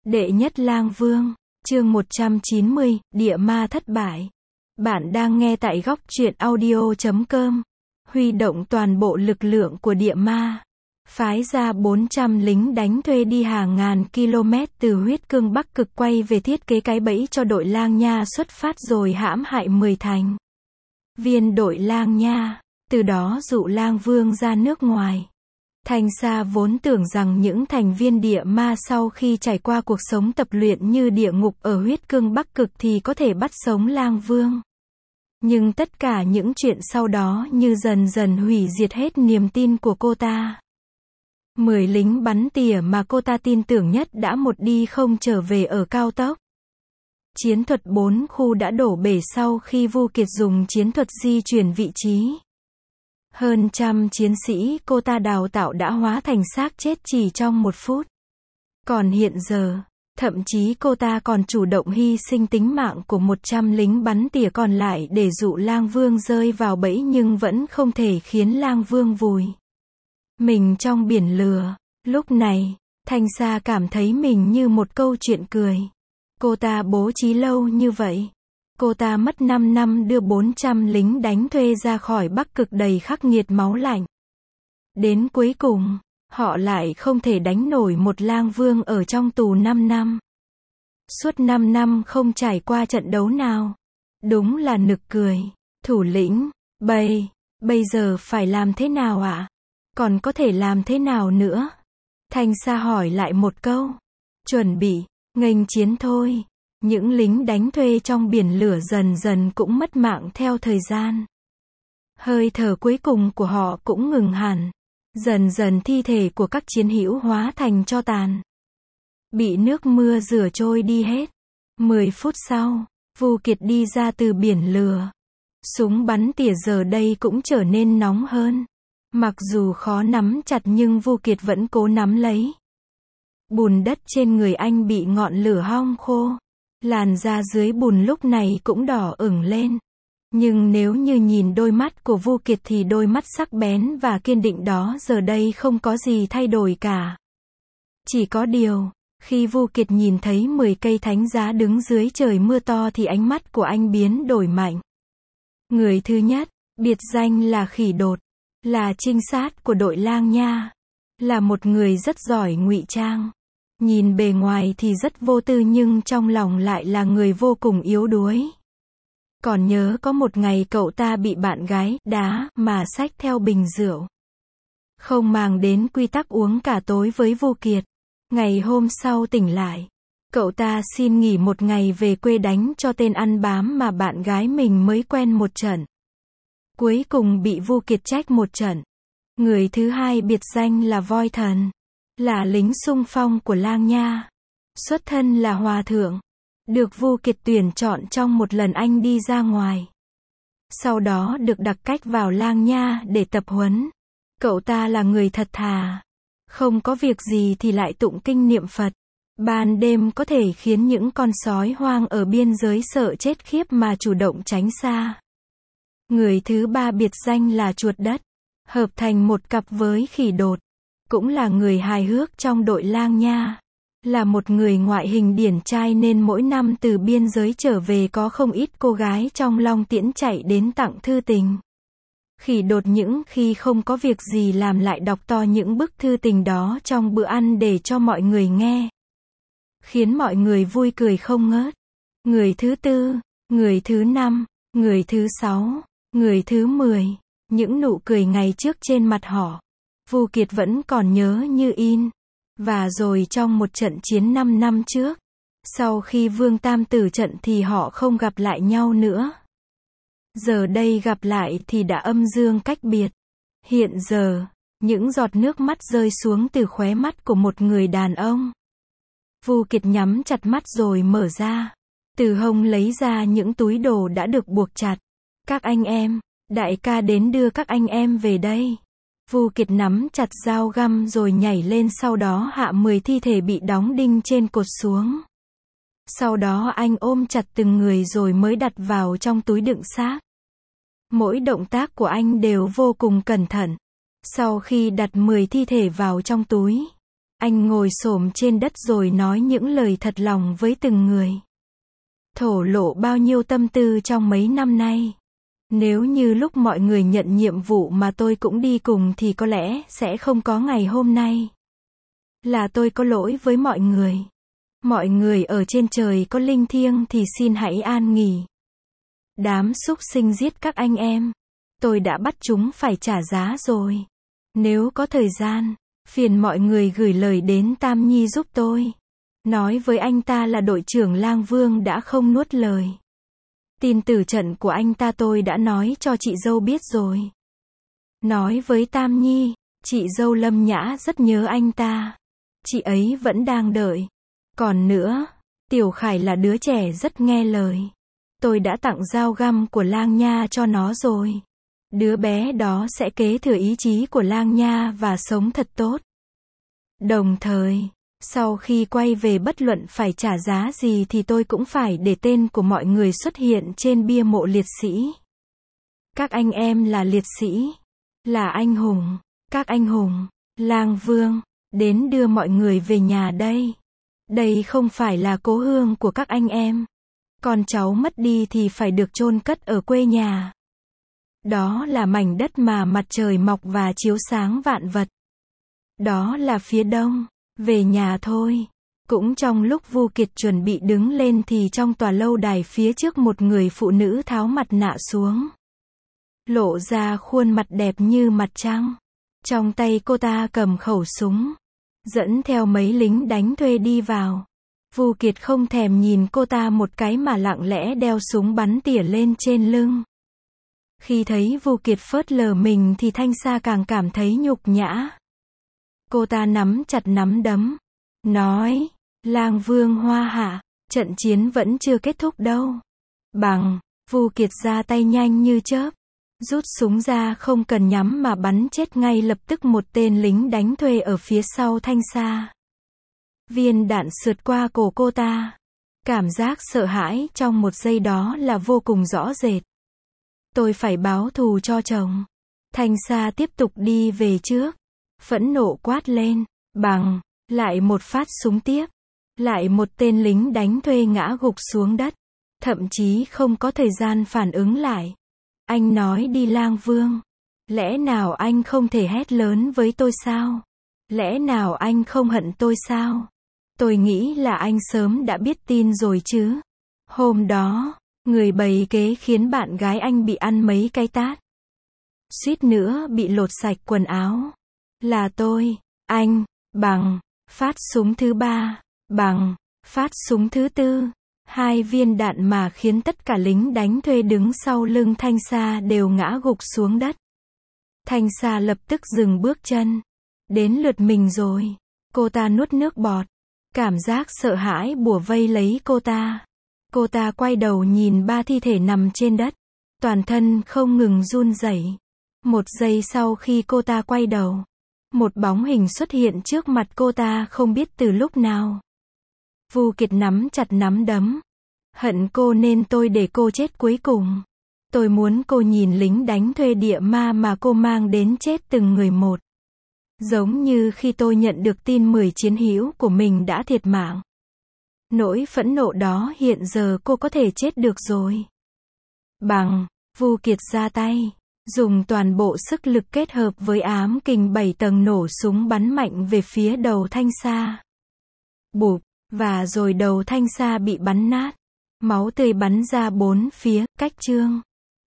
Đệ nhất lang vương, chương 190, địa ma thất bại. Bạn đang nghe tại góc truyện audio.com. Huy động toàn bộ lực lượng của địa ma. Phái ra 400 lính đánh thuê đi hàng ngàn km từ huyết cương Bắc Cực quay về thiết kế cái bẫy cho đội Lang Nha xuất phát rồi hãm hại 10 thành viên đội Lang Nha, từ đó dụ Lang Vương ra nước ngoài. Thanh Sa vốn tưởng rằng những thành viên địa ma sau khi trải qua cuộc sống tập luyện như địa ngục ở huyết cương Bắc Cực thì có thể bắt sống Lang Vương. Nhưng tất cả những chuyện sau đó như dần dần hủy diệt hết niềm tin của cô ta. 10 lính bắn tỉa mà cô ta tin tưởng nhất đã một đi không trở về ở cao tốc. Chiến thuật 4 khu đã đổ bể sau khi Vu Kiệt dùng chiến thuật di chuyển vị trí. Hơn trăm chiến sĩ cô ta đào tạo đã hóa thành xác chết chỉ trong 1 phút. Còn hiện giờ, thậm chí cô ta còn chủ động hy sinh tính mạng của 100 lính bắn tỉa còn lại để dụ Lang Vương rơi vào bẫy nhưng vẫn không thể khiến Lang Vương vùi mình trong biển lửa. Lúc này, Thanh Sa cảm thấy mình như một câu chuyện cười. Cô ta bố trí lâu như vậy. Cô ta mất 5 năm đưa 400 lính đánh thuê ra khỏi Bắc Cực đầy khắc nghiệt máu lạnh. Đến cuối cùng, họ lại không thể đánh nổi một Lang Vương ở trong tù 5 năm. Suốt 5 năm không trải qua trận đấu nào. Đúng là nực cười. Thủ lĩnh, bây giờ phải làm thế nào ạ? Còn có thể làm thế nào nữa? Thanh Sa hỏi lại một câu. Chuẩn bị, nghênh chiến thôi. Những lính đánh thuê trong biển lửa dần dần cũng mất mạng theo thời gian. Hơi thở cuối cùng của họ cũng ngừng hẳn. Dần dần thi thể của các chiến hữu hóa thành tro tàn. Bị nước mưa rửa trôi đi hết. 10 phút sau, Vu Kiệt đi ra từ biển lửa. Súng bắn tỉa giờ đây cũng trở nên nóng hơn. Mặc dù khó nắm chặt nhưng Vu Kiệt vẫn cố nắm lấy. Bùn đất trên người anh bị ngọn lửa hong khô. Làn da dưới bùn lúc này cũng đỏ ửng lên. Nhưng nếu như nhìn đôi mắt của Vu Kiệt thì đôi mắt sắc bén và kiên định đó giờ đây không có gì thay đổi cả. Chỉ có điều, khi Vu Kiệt nhìn thấy 10 cây thánh giá đứng dưới trời mưa to thì ánh mắt của anh biến đổi mạnh. Người thứ nhất, biệt danh là Khỉ Đột, là trinh sát của đội Lang Nha, là một người rất giỏi ngụy trang. Nhìn bề ngoài thì rất vô tư nhưng trong lòng lại là người vô cùng yếu đuối. Còn nhớ có một ngày cậu ta bị bạn gái đá mà xách theo bình rượu. Không màng đến quy tắc uống cả tối với Vu Kiệt. Ngày hôm sau tỉnh lại, cậu ta xin nghỉ một ngày về quê đánh cho tên ăn bám mà bạn gái mình mới quen một trận. Cuối cùng bị Vu Kiệt trách một trận. Người thứ hai biệt danh là Voi Thần, là lính xung phong của Lang Nha. Xuất thân là hòa thượng, được Vu Kiệt tuyển chọn trong một lần anh đi ra ngoài. Sau đó được đặc cách vào Lang Nha để tập huấn. Cậu ta là người thật thà, không có việc gì thì lại tụng kinh niệm Phật. Ban đêm có thể khiến những con sói hoang ở biên giới sợ chết khiếp mà chủ động tránh xa. Người thứ ba biệt danh là Chuột Đất, hợp thành một cặp với Khỉ Đột. Cũng là người hài hước trong đội Lang Nha. Là một người ngoại hình điển trai nên mỗi năm từ biên giới trở về có không ít cô gái trong Long Tiễn chạy đến tặng thư tình. Khỉ Đột những khi không có việc gì làm lại đọc to những bức thư tình đó trong bữa ăn để cho mọi người nghe. Khiến mọi người vui cười không ngớt. Người thứ tư, người thứ năm, người thứ 6, người thứ 10. Những nụ cười ngày trước trên mặt họ, Vu Kiệt vẫn còn nhớ như in. Và rồi trong một trận chiến 5 năm trước, sau khi Vương Tam tử trận thì họ không gặp lại nhau nữa. Giờ đây gặp lại thì đã âm dương cách biệt. Hiện giờ, những giọt nước mắt rơi xuống từ khóe mắt của một người đàn ông. Vu Kiệt nhắm chặt mắt rồi mở ra. Từ hông lấy ra những túi đồ đã được buộc chặt. Các anh em, đại ca đến đưa các anh em về đây. Vu Kiệt nắm chặt dao găm rồi nhảy lên, sau đó hạ 10 thi thể bị đóng đinh trên cột xuống. Sau đó anh ôm chặt từng người rồi mới đặt vào trong túi đựng xác. Mỗi động tác của anh đều vô cùng cẩn thận. Sau khi đặt 10 thi thể vào trong túi, Anh ngồi xổm trên đất rồi nói những lời thật lòng với từng người. Thổ lộ bao nhiêu tâm tư trong mấy năm nay. Nếu như lúc mọi người nhận nhiệm vụ mà tôi cũng đi cùng thì có lẽ sẽ không có ngày hôm nay. Là tôi có lỗi với mọi người. Mọi người ở trên trời có linh thiêng thì xin hãy an nghỉ. Đám súc sinh giết các anh em. Tôi đã bắt chúng phải trả giá rồi. Nếu có thời gian, phiền mọi người gửi lời đến Tam Nhi giúp tôi. Nói với anh ta là đội trưởng Lang Vương đã không nuốt lời. Tin tử trận của anh ta tôi đã nói cho chị dâu biết rồi. Nói với Tam Nhi, chị dâu Lâm Nhã rất nhớ anh ta. Chị ấy vẫn đang đợi. Còn nữa, Tiểu Khải là đứa trẻ rất nghe lời. Tôi đã tặng dao găm của Lang Nha cho nó rồi. Đứa bé đó sẽ kế thừa ý chí của Lang Nha và sống thật tốt. Đồng thời, sau khi quay về bất luận phải trả giá gì thì tôi cũng phải để tên của mọi người xuất hiện trên bia mộ liệt sĩ. Các anh em là liệt sĩ, là anh hùng, các anh hùng, Lang Vương, đến đưa mọi người về nhà đây. Đây không phải là cố hương của các anh em. Con cháu mất đi thì phải được chôn cất ở quê nhà. Đó là mảnh đất mà mặt trời mọc và chiếu sáng vạn vật. Đó là phía đông. Về nhà thôi. Cũng trong lúc Vu Kiệt chuẩn bị đứng lên thì trong tòa lâu đài phía trước một người phụ nữ tháo mặt nạ xuống. Lộ ra khuôn mặt đẹp như mặt trăng. Trong tay cô ta cầm khẩu súng. Dẫn theo mấy lính đánh thuê đi vào. Vu Kiệt không thèm nhìn cô ta một cái mà lặng lẽ đeo súng bắn tỉa lên trên lưng. Khi thấy Vu Kiệt phớt lờ mình thì Thanh Sa càng cảm thấy nhục nhã. Cô ta nắm chặt nắm đấm. Nói, Lang Vương Hoa Hạ, trận chiến vẫn chưa kết thúc đâu. Bằng, Vu Kiệt ra tay nhanh như chớp. Rút súng ra không cần nhắm mà bắn chết ngay lập tức một tên lính đánh thuê ở phía sau Thanh Sa. Viên đạn sượt qua cổ cô ta. Cảm giác sợ hãi trong một giây đó là vô cùng rõ rệt. Tôi phải báo thù cho chồng. Thanh Sa tiếp tục đi về trước. Phẫn nộ quát lên. Bằng, lại một phát súng tiếp. Lại một tên lính đánh thuê ngã gục xuống đất. Thậm chí không có thời gian phản ứng lại. Anh nói đi Lang Vương. Lẽ nào anh không thể hét lớn với tôi sao? Lẽ nào anh không hận tôi sao? Tôi nghĩ là anh sớm đã biết tin rồi chứ. Hôm đó, người bày kế khiến bạn gái anh bị ăn mấy cái tát. Suýt nữa bị lột sạch quần áo. Là tôi, anh, bằng, phát súng thứ 3, bằng, phát súng thứ 4. 2 viên đạn mà khiến tất cả lính đánh thuê đứng sau lưng Thanh Sa đều ngã gục xuống đất. Thanh Sa lập tức dừng bước chân. Đến lượt mình rồi. Cô ta nuốt nước bọt. Cảm giác sợ hãi bủa vây lấy cô ta. Cô ta quay đầu nhìn 3 thi thể nằm trên đất. Toàn thân không ngừng run rẩy. Một giây sau khi cô ta quay đầu, một bóng hình xuất hiện trước mặt cô ta không biết từ lúc nào. Vu Kiệt nắm chặt nắm đấm. Hận cô nên tôi để cô chết cuối cùng. Tôi muốn cô nhìn lính đánh thuê địa ma mà cô mang đến chết từng người một. Giống như khi tôi nhận được tin 10 chiến hữu của mình đã thiệt mạng. Nỗi phẫn nộ đó hiện giờ cô có thể chết được rồi. Bằng, Vu Kiệt ra tay. Dùng toàn bộ sức lực kết hợp với ám kình 7 tầng nổ súng bắn mạnh về phía đầu Thanh Sa. Bụp, và rồi đầu Thanh Sa bị bắn nát. Máu tươi bắn ra bốn phía, cách Trương.